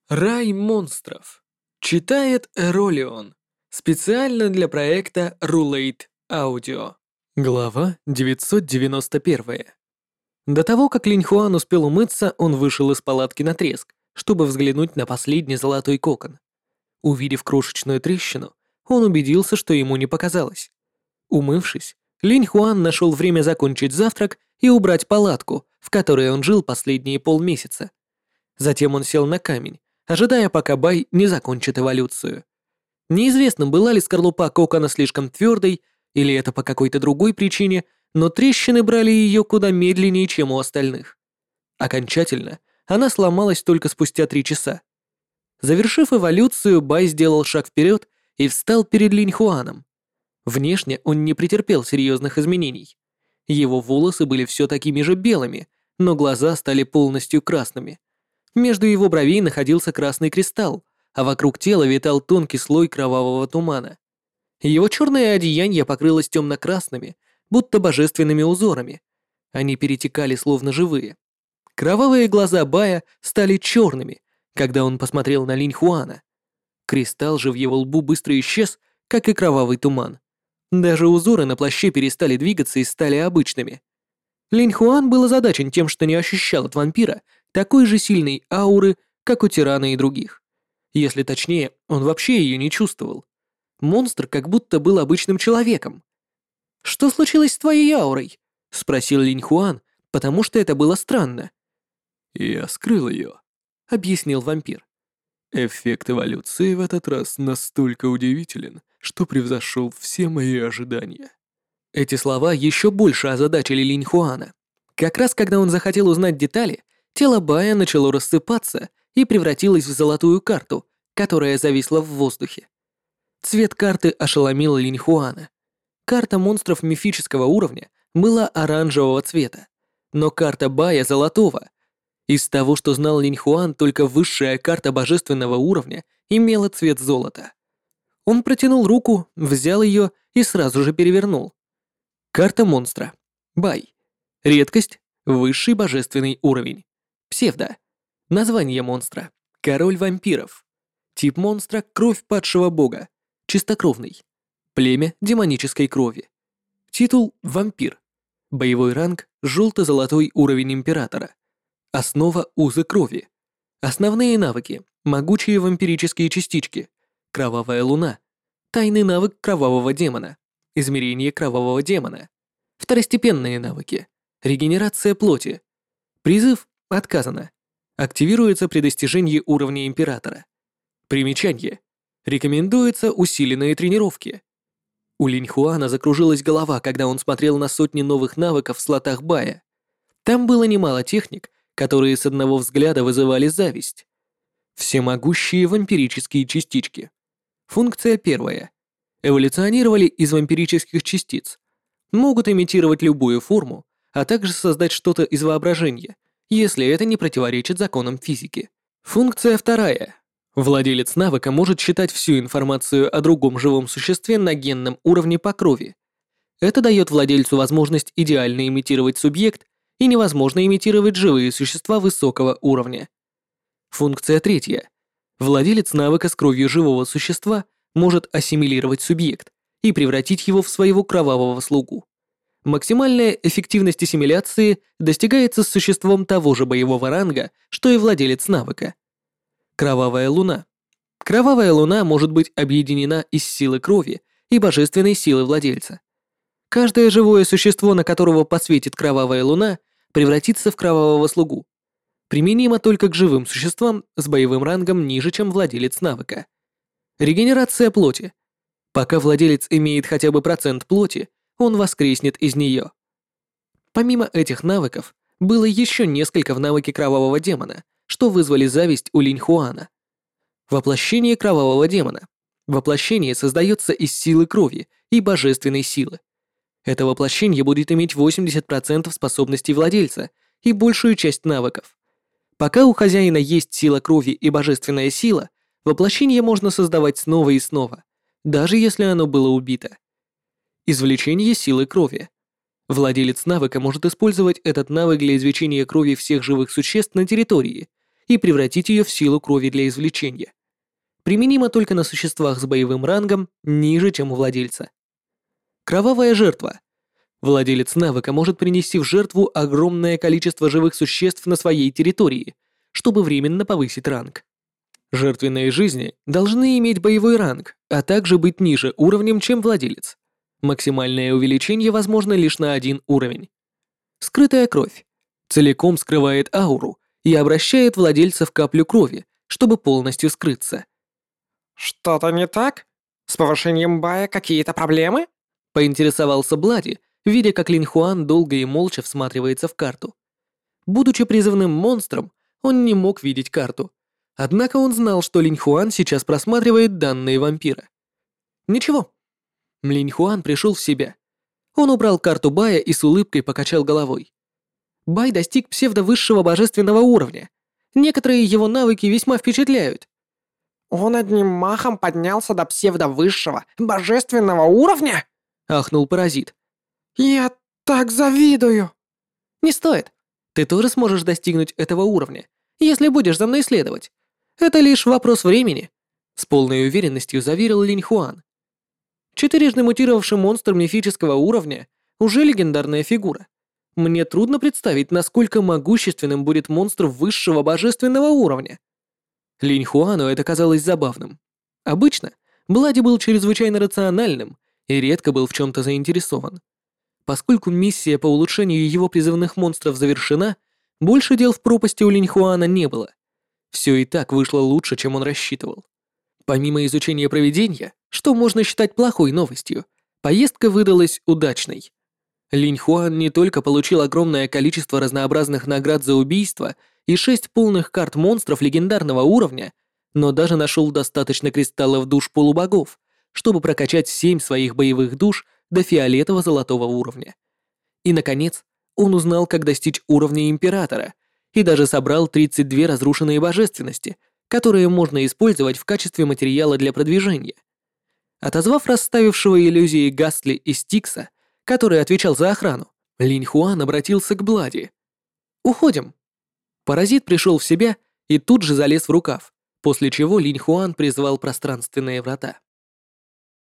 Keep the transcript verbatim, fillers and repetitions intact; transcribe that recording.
Рай монстров. Читает Эролион. Специально для проекта Rulate Audio. Глава девятьсот девяносто один. До того, как Линь Хуан успел умыться, он вышел из палатки на треск, чтобы взглянуть на последний золотой кокон. Увидев крошечную трещину, он убедился, что ему не показалось. Умывшись, Линь Хуан нашел время закончить завтрак и убрать палатку, в которой он жил последние полмесяца. Затем он сел на камень, ожидая, пока Бай не закончит эволюцию. Неизвестно, была ли скорлупа кокона слишком твердой, или это по какой-то другой причине, но трещины брали ее куда медленнее, чем у остальных. Окончательно она сломалась только спустя три часа. Завершив эволюцию, Бай сделал шаг вперед и встал перед Линь Хуаном. Внешне он не претерпел серьезных изменений. Его волосы были все такими же белыми, но глаза стали полностью красными. Между его бровей находился красный кристалл, а вокруг тела витал тонкий слой кровавого тумана. Его черное одеяние покрылось темно-красными, будто божественными узорами. Они перетекали словно живые. Кровавые глаза Бая стали черными, когда он посмотрел на Линь Хуана. Кристалл же в его лбу быстро исчез, как и кровавый туман. Даже узоры на плаще перестали двигаться и стали обычными. Линь Хуан был озадачен тем, что не ощущал от вампира такой же сильной ауры, как у тирана и других. Если точнее, он вообще ее не чувствовал. Монстр как будто был обычным человеком. «Что случилось с твоей аурой?» — спросил Линь Хуан, потому что это было странно. «Я скрыл ее», — объяснил вампир. «Эффект эволюции в этот раз настолько удивителен, что превзошел все мои ожидания». Эти слова еще больше озадачили Линь Хуана. Как раз когда он захотел узнать детали, тело Бая начало рассыпаться и превратилось в золотую карту, которая зависла в воздухе. Цвет карты ошеломил Линь Хуана. Карта монстров мифического уровня была оранжевого цвета, но карта Бая золотого. Из того, что знал Линь Хуан, только высшая карта божественного уровня имела цвет золота. Он протянул руку, взял ее и сразу же перевернул. Карта монстра. Бай. Редкость. Высший божественный уровень. Псевдо. Название монстра. Король вампиров. Тип монстра. Кровь падшего бога. Чистокровный. Племя демонической крови. Титул. Вампир. Боевой ранг. Желто-золотой уровень императора. Основа. Узы крови. Основные навыки. Могучие вампирические частички. Кровавая луна. Тайный навык кровавого демона. Измерение кровавого демона. Второстепенные навыки. Регенерация плоти. Призыв отказано. Активируется при достижении уровня императора. Примечание. Рекомендуются усиленные тренировки. У Линь Хуана закружилась голова, когда он смотрел на сотни новых навыков в слотах Бая. Там было немало техник, которые с одного взгляда вызывали зависть. Всемогущие вампирические частички. Функция первая. Эволюционировали из вампирических частиц. Могут имитировать любую форму, а также создать что-то из воображения, если это не противоречит законам физики. Функция вторая. Владелец навыка может считать всю информацию о другом живом существе на генном уровне по крови. Это дает владельцу возможность идеально имитировать субъект, и невозможно имитировать живые существа высокого уровня. Функция третья. Владелец навыка с кровью живого существа может ассимилировать субъект и превратить его в своего кровавого слугу. Максимальная эффективность ассимиляции достигается с существом того же боевого ранга, что и владелец навыка. Кровавая луна. Кровавая луна может быть объединена из силы крови и божественной силы владельца. Каждое живое существо, на которого посветит кровавая луна, превратится в кровавого слугу. Применимо только к живым существам с боевым рангом ниже, чем владелец навыка. Регенерация плоти. Пока владелец имеет хотя бы процент плоти, он воскреснет из нее. Помимо этих навыков, было еще несколько в навыке кровавого демона, что вызвали зависть у Линь Хуана. Воплощение кровавого демона. Воплощение создается из силы крови и божественной силы. Это воплощение будет иметь восемьдесят процентов способностей владельца и большую часть навыков. Пока у хозяина есть сила крови и божественная сила, воплощение можно создавать снова и снова, даже если оно было убито. Извлечение силы крови. Владелец навыка может использовать этот навык для извлечения крови всех живых существ на территории и превратить ее в силу крови для извлечения. Применимо только на существах с боевым рангом ниже, чем у владельца. Кровавая жертва. Владелец навыка может принести в жертву огромное количество живых существ на своей территории, чтобы временно повысить ранг. Жертвенные жизни должны иметь боевой ранг, а также быть ниже уровнем, чем владелец. Максимальное увеличение возможно лишь на один уровень. Скрытая кровь. Целиком скрывает ауру и обращает владельца в каплю крови, чтобы полностью скрыться. «Что-то не так? С повышением бая какие-то проблемы?» Поинтересовался Блади, видя, как Линь Хуан долго и молча всматривается в карту. Будучи призывным монстром, он не мог видеть карту. Однако он знал, что Линь Хуан сейчас просматривает данные вампира. Ничего. Линь Хуан пришел в себя. Он убрал карту Бая и с улыбкой покачал головой. Бай достиг псевдовысшего божественного уровня. Некоторые его навыки весьма впечатляют. «Он одним махом поднялся до псевдовысшего, божественного уровня?» — ахнул паразит. «Я так завидую!» «Не стоит. Ты тоже сможешь достигнуть этого уровня, если будешь за мной следовать. Это лишь вопрос времени», — с полной уверенностью заверил Линь Хуан. Четырежды мутировавший монстр мифического уровня уже легендарная фигура. Мне трудно представить, насколько могущественным будет монстр высшего божественного уровня. Линь Хуану это казалось забавным. Обычно Блади был чрезвычайно рациональным и редко был в чем-то заинтересован. Поскольку миссия по улучшению его призывных монстров завершена, больше дел в пропасти у Линь Хуана не было. Все и так вышло лучше, чем он рассчитывал. Помимо изучения провидения, что можно считать плохой новостью, поездка выдалась удачной. Линь Хуан не только получил огромное количество разнообразных наград за убийство и шесть полных карт монстров легендарного уровня, но даже нашел достаточно кристаллов душ полубогов, чтобы прокачать семь своих боевых душ до фиолетово-золотого уровня. И, наконец, он узнал, как достичь уровня Императора, и даже собрал тридцать две разрушенные божественности, которые можно использовать в качестве материала для продвижения. Отозвав расставившего иллюзии Гастли и Стикса, который отвечал за охрану, Линь Хуан обратился к Блади. «Уходим». Паразит пришел в себя и тут же залез в рукав, после чего Линь Хуан призвал пространственные врата.